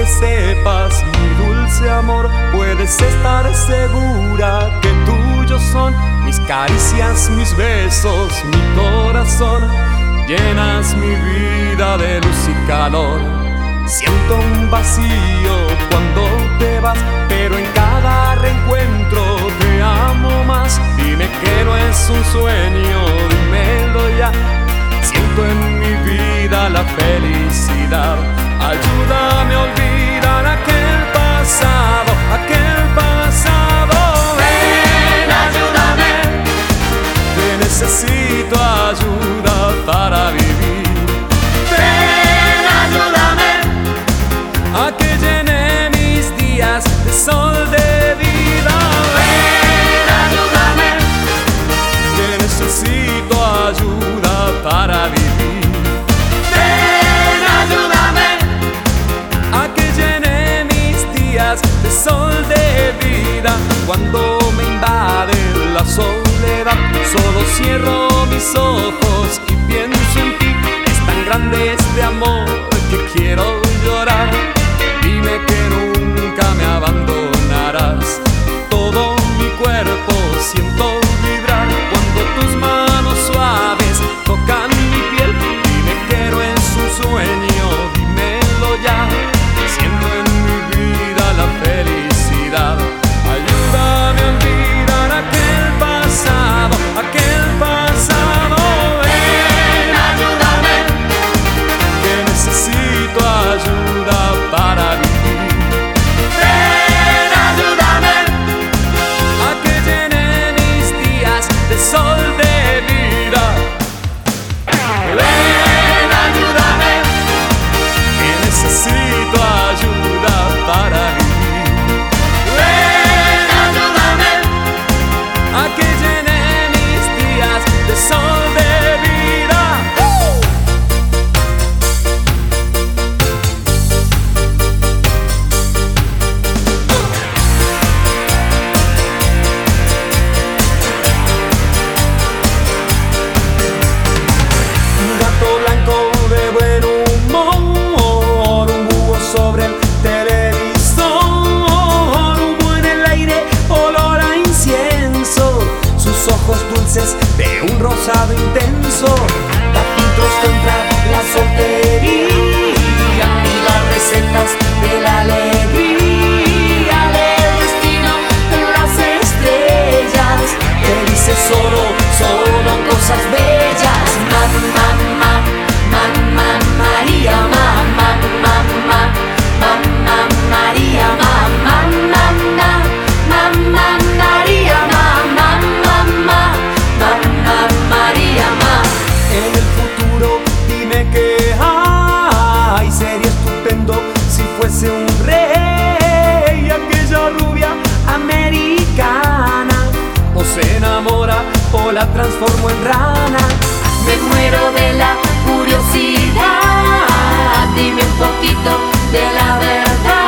que sepas, mi dulce amor, puedes estar segura que tuyos son mis caricias, mis besos, mi corazón. Llenas mi vida de luz y calor. Siento un vacío cuando te vas, pero en cada reencuentro te amo más. Dime que no es un sueño, dímelo ya. Siento en mi vida la felicidad. Ayúdame a olvidar aquel pasado, aquel pasado. Ven, ayúdame. Que necesito ayuda para vivir. Ven, ayúdame. A que llene mis días de sol de vida. Ven, ayúdame. Que necesito ayuda para vivir. Ven, ayúdame. A que llene mis días de sol de vida. Cuando me invade la soledad, solo cierro mis ojos y pienso en ti. Es tan grande este amor que quiero llorar. Dime que nunca me abandonarás. Todo mi cuerpo siento vibrar cuando tus manos suaves tocan mi piel. Dime que no es un sueño, dímelo ya. Siento en mi vida la felicidad. Ayúdame a olvidar aquel pasado, aquel pasado. Ven, ayúdame. Que necesito ayuda para vivir. Ven, ayúdame. A que llene mis días de sol de vida. Ven, ayúdame. Que necesito ayuda para vivir. Ven, ayúdame. A que llene mis días de sol de vida. Un gato blanco de buen humor, un búho sobre el televisor, humo en el aire, olor a incienso, sus ojos dulces de un rosado intenso, capítulos contra la soltería y las recetas de la alegría del destino de las estrellas, que dice solo cosas bellas. Mamá María, mamá María, mamá María, mamá María, mamá. En el futuro dime qué hay. Sería estupendo si fuese un rey. Aquella rubia americana o se enamora o la transformo en rana. Me muero de la curiosidad. Dime un poquito de la verdad.